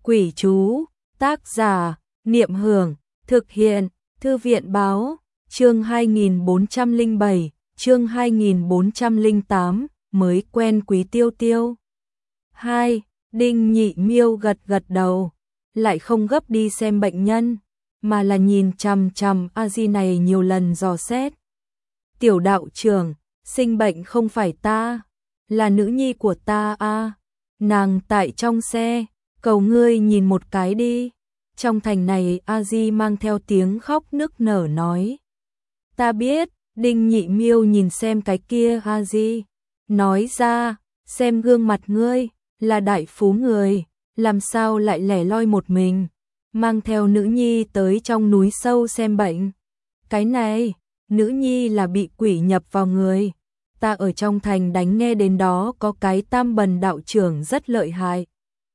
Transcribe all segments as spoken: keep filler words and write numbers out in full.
Quỷ chú, tác giả, Niệm Hưởng, thực hiện, Thư viện báo, chương hai nghìn bốn trăm lẻ bảy, chương hai nghìn bốn trăm lẻ tám, mới quen Quý Tiêu Tiêu. hai. Đinh Nhị Miêu gật gật đầu, lại không gấp đi xem bệnh nhân, mà là nhìn chằm chằm A Di này nhiều lần dò xét. Tiểu đạo trưởng, sinh bệnh không phải ta, là nữ nhi của ta a. Nàng tại trong xe, cầu ngươi nhìn một cái đi. Trong thành này A Di mang theo tiếng khóc nức nở nói. Ta biết. Đinh Nhị Miêu nhìn xem cái kia A Di, nói ra, xem gương mặt ngươi, là đại phú người, làm sao lại lẻ loi một mình, mang theo nữ nhi tới trong núi sâu xem bệnh. Cái này, nữ nhi là bị quỷ nhập vào người. Ta ở trong thành đánh nghe đến đó có cái Tam Bần đạo trưởng rất lợi hại.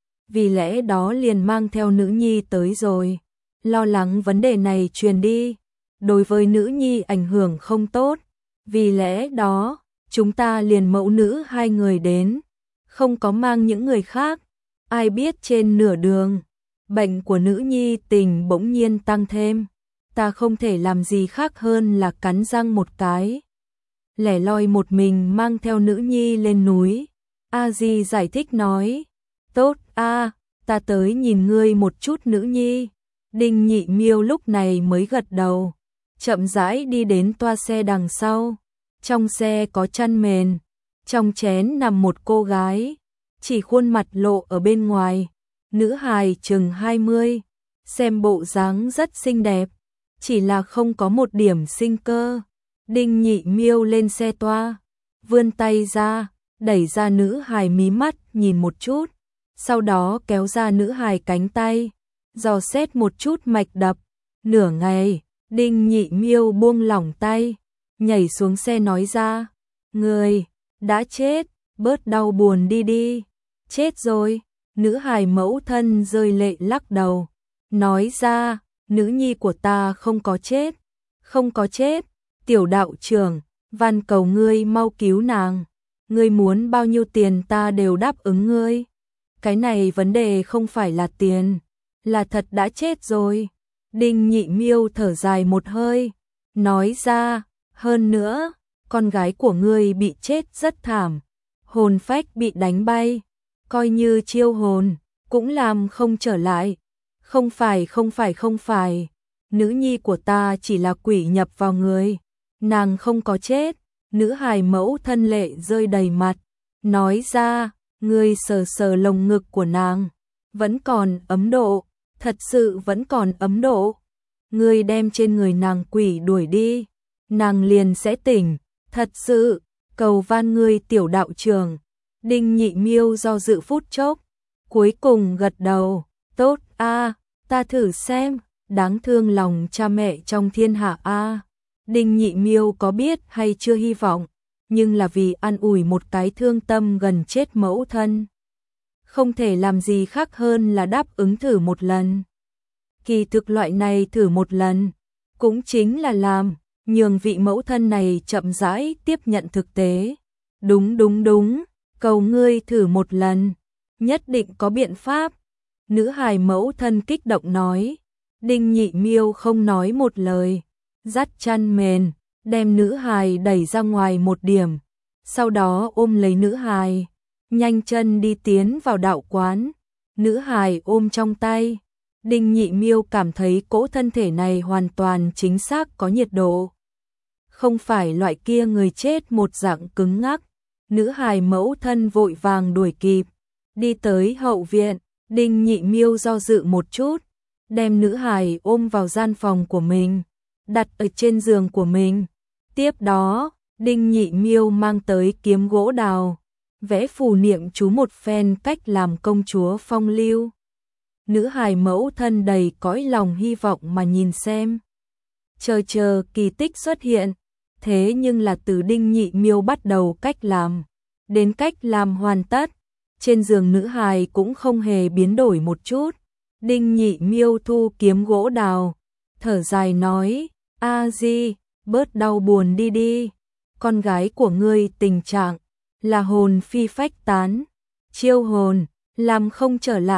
Vì lẽ đó liền mang theo nữ nhi tới rồi, lo lắng vấn đề này truyền đi, đối với nữ nhi ảnh hưởng không tốt. Vì lẽ đó, chúng ta liền mẫu nữ hai người đến, không có mang những người khác. Ai biết trên nửa đường, bệnh của nữ nhi tình bỗng nhiên tăng thêm. Ta không thể làm gì khác hơn là cắn răng một cái, lẻ loi một mình mang theo nữ nhi lên núi. A Di giải thích nói, tốt a, ta tới nhìn ngươi một chút nữ nhi. Đinh Nhị Miêu lúc này mới gật đầu, chậm rãi đi đến toa xe đằng sau. Trong xe có chăn mền, trong chén nằm một cô gái, chỉ khuôn mặt lộ ở bên ngoài. Nữ hài chừng hai mươi, xem bộ dáng rất xinh đẹp, chỉ là không có một điểm sinh cơ. Đinh Nhị Miêu lên xe toa, vươn tay ra, đẩy ra nữ hài mí mắt nhìn một chút, sau đó kéo ra nữ hài cánh tay, dò xét một chút mạch đập. Nửa ngày, Đinh Nhị Miêu buông lỏng tay, nhảy xuống xe nói ra, người đã chết, bớt đau buồn đi đi. Chết rồi. Nữ hài mẫu thân rơi lệ lắc đầu, nói ra, nữ nhi của ta không có chết, không có chết. Tiểu đạo trưởng, van cầu ngươi mau cứu nàng, ngươi muốn bao nhiêu tiền ta đều đáp ứng ngươi. Cái này vấn đề không phải là tiền, là thật đã chết rồi. Đinh Nhị Miêu thở dài một hơi, nói ra, hơn nữa, con gái của ngươi bị chết rất thảm, hồn phách bị đánh bay, coi như chiêu hồn, cũng làm không trở lại. Không phải không phải không phải, nữ nhi của ta chỉ là quỷ nhập vào người, nàng không có chết. Nữ hài mẫu thân lệ rơi đầy mặt, nói ra, ngươi sờ sờ lồng ngực của nàng, vẫn còn ấm độ, thật sự vẫn còn ấm độ. Ngươi đem trên người nàng quỷ đuổi đi, nàng liền sẽ tỉnh, thật sự, cầu van ngươi tiểu đạo trưởng. Đinh Nhị Miêu do dự phút chốc, cuối cùng gật đầu, tốt a, ta thử xem. Đáng thương lòng cha mẹ trong thiên hạ a. Đinh Nhị Miêu có biết hay chưa hy vọng, nhưng là vì an ủi một cái thương tâm gần chết mẫu thân, không thể làm gì khác hơn là đáp ứng thử một lần. Kỳ thực loại này thử một lần, cũng chính là làm, nhường vị mẫu thân này chậm rãi tiếp nhận thực tế. Đúng đúng đúng, cầu ngươi thử một lần, nhất định có biện pháp. Nữ hài mẫu thân kích động nói. Đinh Nhị Miêu không nói một lời, dắt chăn mền, đem nữ hài đẩy ra ngoài một điểm, sau đó ôm lấy nữ hài, nhanh chân đi tiến vào đạo quán. Nữ hài ôm trong tay, Đinh Nhị Miêu cảm thấy cỗ thân thể này hoàn toàn chính xác có nhiệt độ, không phải loại kia người chết một dạng cứng ngắc. Nữ hài mẫu thân vội vàng đuổi kịp, đi tới hậu viện. Đinh Nhị Miêu do dự một chút, đem nữ hài ôm vào gian phòng của mình, đặt ở trên giường của mình. Tiếp đó, Đinh Nhị Miêu mang tới kiếm gỗ đào, vẽ phù niệm chú một phen cách làm công chúa phong lưu. Nữ hài mẫu thân đầy cõi lòng hy vọng mà nhìn xem, chờ chờ kỳ tích xuất hiện. Thế nhưng là từ Đinh Nhị Miêu bắt đầu cách làm, đến cách làm hoàn tất, trên giường nữ hài cũng không hề biến đổi một chút. Đinh Nhị Miêu thu kiếm gỗ đào, thở dài nói, A Di, bớt đau buồn đi đi, con gái của ngươi tình trạng là hồn phi phách tán, chiêu hồn, làm không trở lại,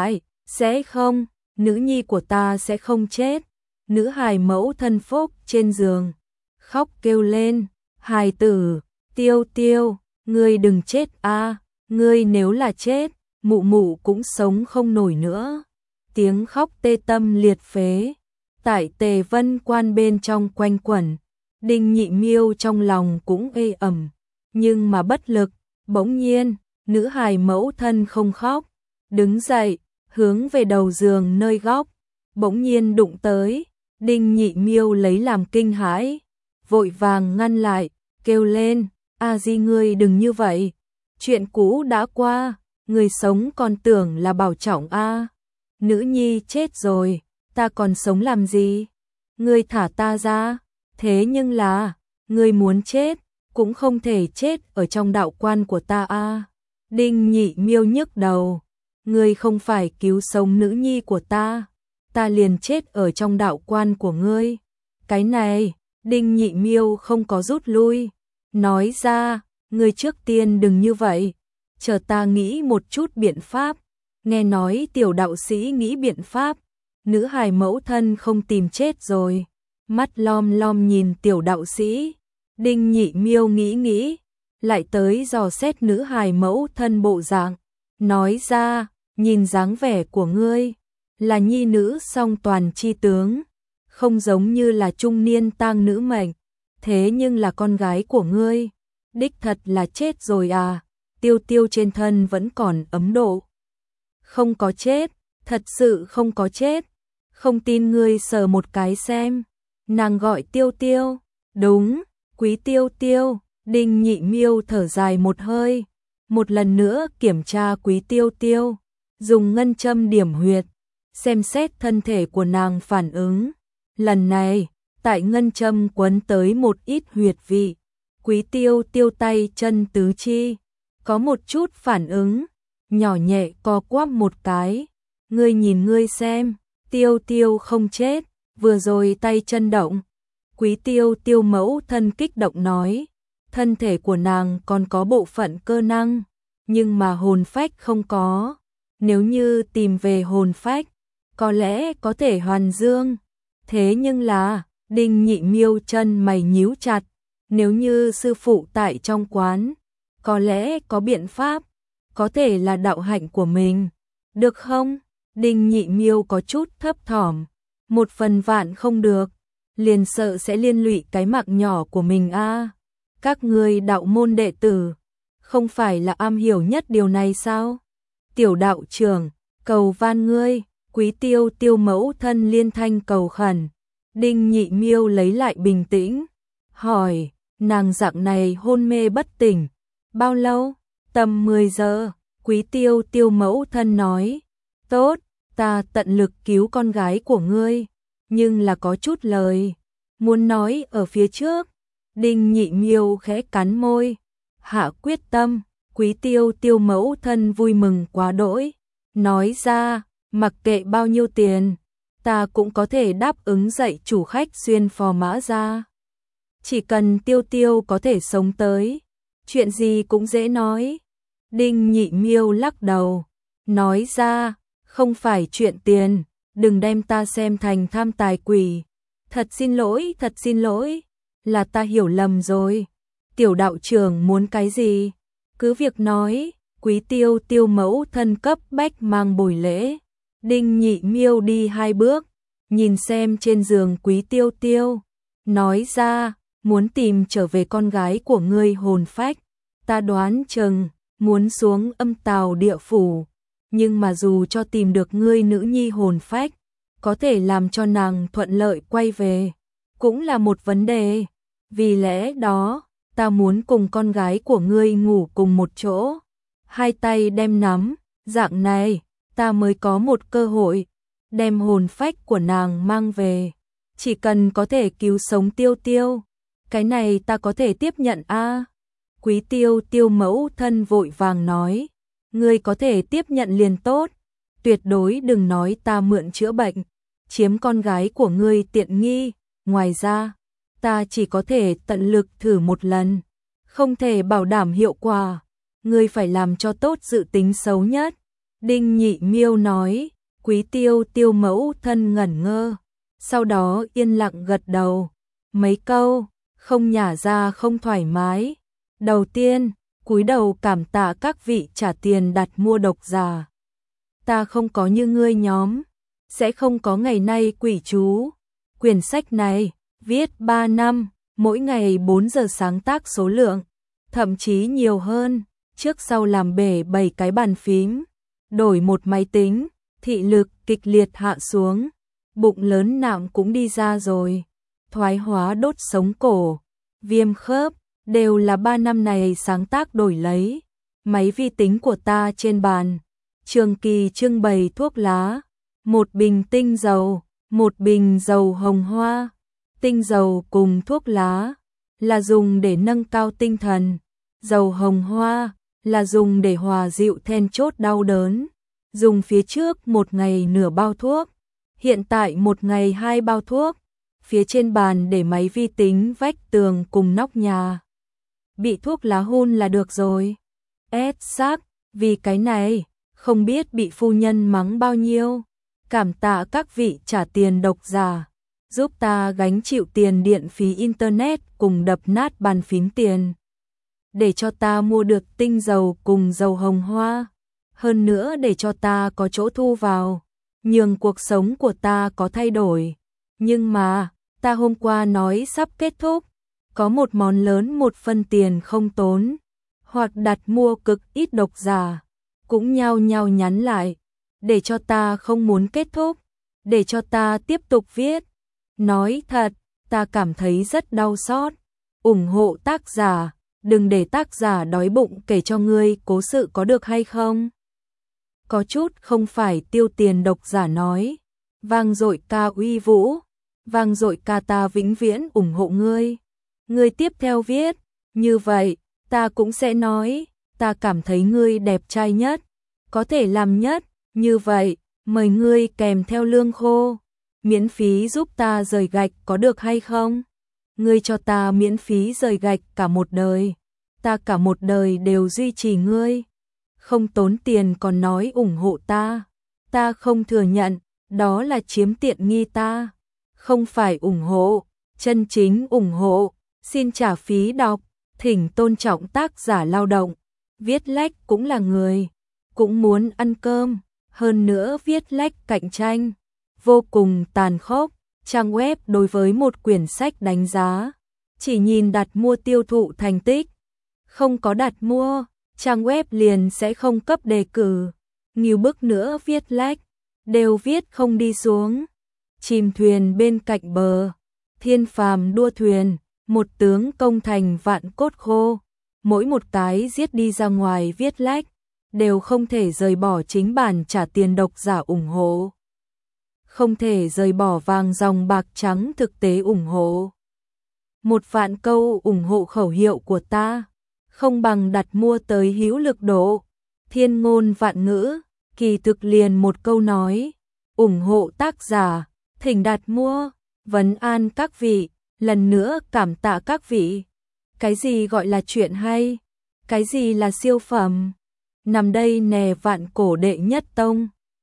Sẽ không, nữ nhi của ta sẽ không chết. Nữ hài mẫu thân phúc trên giường, khóc kêu lên, hài tử, Tiêu Tiêu, ngươi đừng chết a, ngươi nếu là chết, mụ mụ cũng sống không nổi nữa. Tiếng khóc tê tâm liệt phế, tại Tề Vân Quan bên trong quanh quẩn, Đinh Nhị Miêu trong lòng cũng ê ẩm, nhưng mà bất lực, bỗng nhiên, nữ hài mẫu thân không khóc, đứng dậy, hướng về đầu giường nơi góc, bỗng nhiên đụng tới, Đinh Nhị Miêu lấy làm kinh hãi, vội vàng ngăn lại, kêu lên, a di ngươi đừng như vậy, chuyện cũ đã qua, người sống còn tưởng là bảo trọng a. Nữ nhi chết rồi, ta còn sống làm gì? Ngươi thả ta ra, thế nhưng là, ngươi muốn chết, cũng không thể chết ở trong đạo quan của ta a. Đinh Nhị Miêu nhức đầu, ngươi không phải cứu sống nữ nhi của ta, ta liền chết ở trong đạo quan của ngươi. Cái này, Đinh Nhị Miêu không có rút lui, nói ra, ngươi trước tiên đừng như vậy, chờ ta nghĩ một chút biện pháp. Nghe nói tiểu đạo sĩ nghĩ biện pháp, nữ hài mẫu thân không tìm chết rồi, mắt lom lom nhìn tiểu đạo sĩ. Đinh Nhị Miêu nghĩ nghĩ, lại tới dò xét nữ hài mẫu thân bộ dạng, nói ra, nhìn dáng vẻ của ngươi, là nhi nữ song toàn chi tướng, không giống như là trung niên tang nữ mệnh, thế nhưng là con gái của ngươi, đích thật là chết rồi à, Tiêu Tiêu trên thân vẫn còn ấm độ. Không có chết, thật sự không có chết, không tin ngươi sờ một cái xem. Nàng gọi Tiêu Tiêu, đúng, quý Tiêu Tiêu. Đinh Nhị Miêu thở dài một hơi, một lần nữa kiểm tra quý Tiêu Tiêu, dùng ngân châm điểm huyệt, xem xét thân thể của nàng phản ứng. Lần này, tại ngân châm quấn tới một ít huyệt vị, quý Tiêu Tiêu tay chân tứ chi, có một chút phản ứng, nhỏ nhẹ co quắp một cái. Ngươi nhìn ngươi xem, Tiêu Tiêu không chết, vừa rồi tay chân động. Quý Tiêu Tiêu mẫu thân kích động nói, thân thể của nàng còn có bộ phận cơ năng, nhưng mà hồn phách không có. Nếu như tìm về hồn phách, có lẽ có thể hoàn dương. Thế nhưng là, Đinh Nhị Miêu chân mày nhíu chặt, nếu như sư phụ tại trong quán, có lẽ có biện pháp, có thể là đạo hạnh của mình, được không? Đinh Nhị Miêu có chút thấp thỏm, một phần vạn không được, liền sợ sẽ liên lụy cái mạng nhỏ của mình a. À, các ngươi đạo môn đệ tử, không phải là am hiểu nhất điều này sao? Tiểu đạo trưởng, cầu van ngươi, quý Tiêu Tiêu mẫu thân liên thanh cầu khẩn. Đinh Nhị Miêu lấy lại bình tĩnh, hỏi, nàng dạng này hôn mê bất tỉnh, bao lâu? Tầm mười giờ, quý Tiêu Tiêu mẫu thân nói, tốt, ta tận lực cứu con gái của ngươi, nhưng là có chút lời muốn nói ở phía trước. Đinh Nhị Miêu khẽ cắn môi, hạ quyết tâm. Quý Tiêu Tiêu mẫu thân vui mừng quá đỗi, nói ra, mặc kệ bao nhiêu tiền, ta cũng có thể đáp ứng dạy chủ khách xuyên phò mã ra. Chỉ cần Tiêu Tiêu có thể sống tới, chuyện gì cũng dễ nói. Đinh Nhị Miêu lắc đầu, nói ra, không phải chuyện tiền, đừng đem ta xem thành tham tài quỷ. Thật xin lỗi, thật xin lỗi, là ta hiểu lầm rồi. Tiểu đạo trưởng muốn cái gì? Cứ việc nói. Quý Tiêu Tiêu mẫu thân cấp bách mang bồi lễ. Đinh Nhị Miêu đi hai bước, nhìn xem trên giường quý Tiêu Tiêu, nói ra, muốn tìm trở về con gái của ngươi hồn phách, ta đoán chừng muốn xuống âm tào địa phủ, nhưng mà dù cho tìm được ngươi nữ nhi hồn phách, có thể làm cho nàng thuận lợi quay về, cũng là một vấn đề. Vì lẽ đó, ta muốn cùng con gái của ngươi ngủ cùng một chỗ, hai tay đem nắm, dạng này, ta mới có một cơ hội đem hồn phách của nàng mang về. Chỉ cần có thể cứu sống Tiêu Tiêu, cái này ta có thể tiếp nhận a. À, quý Tiêu Tiêu mẫu thân vội vàng nói, ngươi có thể tiếp nhận liền tốt, tuyệt đối đừng nói ta mượn chữa bệnh, chiếm con gái của ngươi tiện nghi. Ngoài ra, ta chỉ có thể tận lực thử một lần, không thể bảo đảm hiệu quả, ngươi phải làm cho tốt dự tính xấu nhất. Đinh Nhị Miêu nói, quý Quý Tiêu Tiêu mẫu thân ngẩn ngơ, sau đó yên lặng gật đầu, mấy câu, không nhả ra không thoải mái. Đầu tiên, cúi đầu cảm tạ các vị trả tiền đặt mua độc giả. Ta không có như ngươi nhóm, sẽ không có ngày nay quỷ chú. Quyển sách này, viết ba năm, mỗi ngày bốn giờ sáng tác số lượng, thậm chí nhiều hơn, trước sau làm bể bảy cái bàn phím, đổi một máy tính, thị lực kịch liệt hạ xuống, bụng lớn nạm cũng đi ra rồi, thoái hóa đốt sống cổ, viêm khớp, đều là ba năm này sáng tác đổi lấy. Máy vi tính của ta trên bàn, trường kỳ trưng bày thuốc lá, một bình tinh dầu, một bình dầu hồng hoa. Tinh dầu cùng thuốc lá là dùng để nâng cao tinh thần, dầu hồng hoa là dùng để hòa dịu then chốt đau đớn. Dùng phía trước một ngày nửa bao thuốc, hiện tại một ngày hai bao thuốc. Phía trên bàn để máy vi tính, vách tường cùng nóc nhà. Bị thuốc lá hun là được rồi. Ép xác, vì cái này, không biết bị phu nhân mắng bao nhiêu. Cảm tạ các vị trả tiền độc giả, giúp ta gánh chịu tiền điện phí internet cùng đập nát bàn phím tiền. Để cho ta mua được tinh dầu cùng dầu hồng hoa. Hơn nữa để cho ta có chỗ thu vào, nhường cuộc sống của ta có thay đổi. Nhưng mà, ta hôm qua nói sắp kết thúc, có một món lớn một phân tiền không tốn, hoặc đặt mua cực ít độc giả, cũng nhao nhao nhắn lại, để cho ta không muốn kết thúc, để cho ta tiếp tục viết. Nói thật, ta cảm thấy rất đau xót. Ủng hộ tác giả, đừng để tác giả đói bụng kể cho ngươi cố sự có được hay không? Có chút không phải tiêu tiền độc giả nói. Vang dội ca uy vũ, vang dội ca ta vĩnh viễn ủng hộ ngươi. Ngươi tiếp theo viết, như vậy, ta cũng sẽ nói, ta cảm thấy ngươi đẹp trai nhất, có thể làm nhất, như vậy, mời ngươi kèm theo lương khô, miễn phí giúp ta rời gạch có được hay không? Ngươi cho ta miễn phí rời gạch cả một đời, ta cả một đời đều duy trì ngươi, không tốn tiền còn nói ủng hộ ta, ta không thừa nhận, đó là chiếm tiện nghi ta, không phải ủng hộ, chân chính ủng hộ, xin trả phí đọc, thỉnh tôn trọng tác giả lao động, viết lách cũng là người, cũng muốn ăn cơm, hơn nữa viết lách cạnh tranh, vô cùng tàn khốc. Trang web đối với một quyển sách đánh giá, chỉ nhìn đặt mua tiêu thụ thành tích, không có đặt mua, trang web liền sẽ không cấp đề cử, nhiều bức nữa viết lách, đều viết không đi xuống. Chìm thuyền bên cạnh bờ, thiên phàm đua thuyền, một tướng công thành vạn cốt khô, mỗi một cái giết đi ra ngoài viết lách, đều không thể rời bỏ chính bản trả tiền độc giả ủng hộ. Không thể rời bỏ vàng dòng bạc trắng thực tế ủng hộ. Một vạn câu ủng hộ khẩu hiệu của ta, không bằng đặt mua tới hữu lực độ. Thiên ngôn vạn ngữ, kỳ thực liền một câu nói, ủng hộ tác giả, thỉnh đặt mua, vấn an các vị, lần nữa cảm tạ các vị. Cái gì gọi là chuyện hay? Cái gì là siêu phẩm? Nằm đây nè vạn cổ đệ nhất tông.